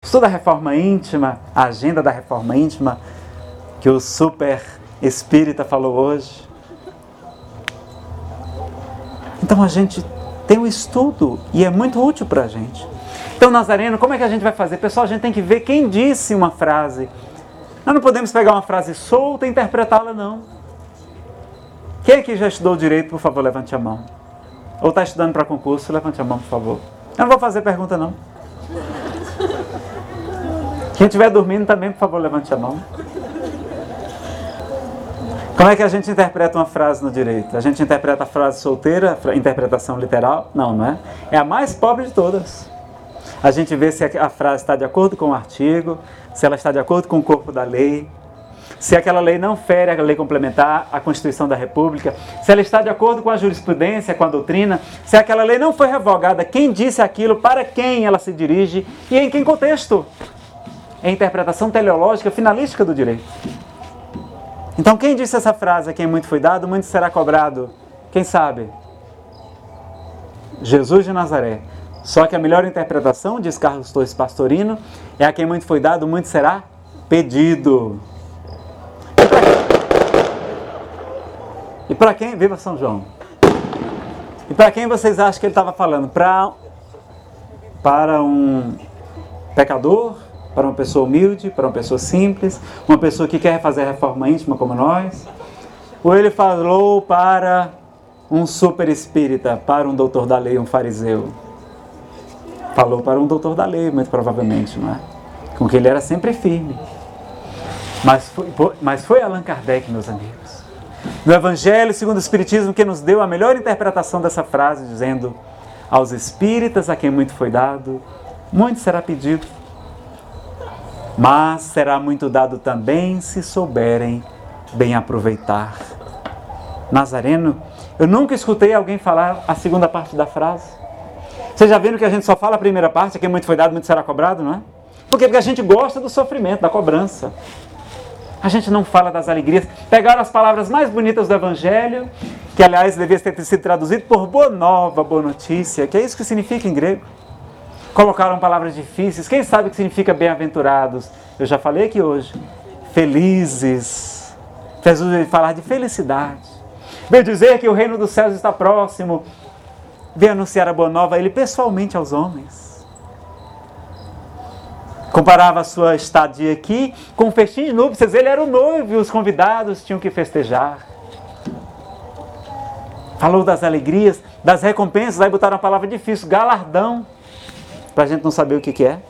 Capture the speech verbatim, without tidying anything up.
Estuda a reforma íntima, a agenda da reforma íntima, que o super espírita falou hoje. Então a gente tem um estudo e é muito útil para a gente. Então, Nazareno, como é que a gente vai fazer? Pessoal, a gente tem que ver quem disse uma frase. Nós não podemos pegar uma frase solta e interpretá-la, não. Quem aqui já estudou direito, por favor, levante a mão. Ou está estudando para concurso, levante a mão, por favor. Eu não vou fazer pergunta, não. Quem estiver dormindo também, por favor, levante a mão. Como é que a gente interpreta uma frase no direito? A gente interpreta a frase solteira, a interpretação literal? Não, não é? É a mais pobre de todas. A gente vê se a frase está de acordo com o artigo, se ela está de acordo com o corpo da lei, se aquela lei não fere a lei complementar, a Constituição da República, se ela está de acordo com a jurisprudência, com a doutrina, se aquela lei não foi revogada, quem disse aquilo, para quem ela se dirige e em que contexto. É a interpretação teleológica finalística do direito. Então, quem disse essa frase, a quem muito foi dado, muito será cobrado? Quem sabe? Jesus de Nazaré. Só que a melhor interpretação, diz Carlos Torres Pastorino, é a quem muito foi dado, muito será pedido. E para quem? Viva São João! E para quem vocês acham que ele estava falando? Pra, para um pecador? Para uma pessoa humilde? Para uma pessoa simples? Uma pessoa que quer fazer a reforma íntima como nós? Ou ele falou para um super espírita, para um doutor da lei, um fariseu? Falou para um doutor da lei, muito provavelmente, não é? Com que ele era sempre firme. Mas foi, mas foi Allan Kardec, meus amigos. No Evangelho segundo o Espiritismo, que nos deu a melhor interpretação dessa frase, dizendo: aos espíritas, a quem muito foi dado, muito será pedido. Mas será muito dado também, se souberem bem aproveitar. Nazareno, eu nunca escutei alguém falar a segunda parte da frase. Vocês já viram que a gente só fala a primeira parte, a quem muito foi dado, muito será cobrado, não é? Por quê? Porque a gente gosta do sofrimento, da cobrança. A gente não fala das alegrias. Pegaram as palavras mais bonitas do Evangelho, que aliás devia ter sido traduzido por boa nova, boa notícia, que é isso que significa em grego. Colocaram palavras difíceis. Quem sabe o que significa bem-aventurados? Eu já falei aqui hoje. Felizes. Jesus falar de felicidade. Veio dizer que o reino dos céus está próximo. Veio anunciar a boa nova, ele pessoalmente aos homens. Comparava a sua estadia aqui com um festim de núpcias. Ele era o noivo e os convidados tinham que festejar. Falou das alegrias, das recompensas. Aí botaram uma palavra difícil, galardão. Para a gente não saber o que, que é.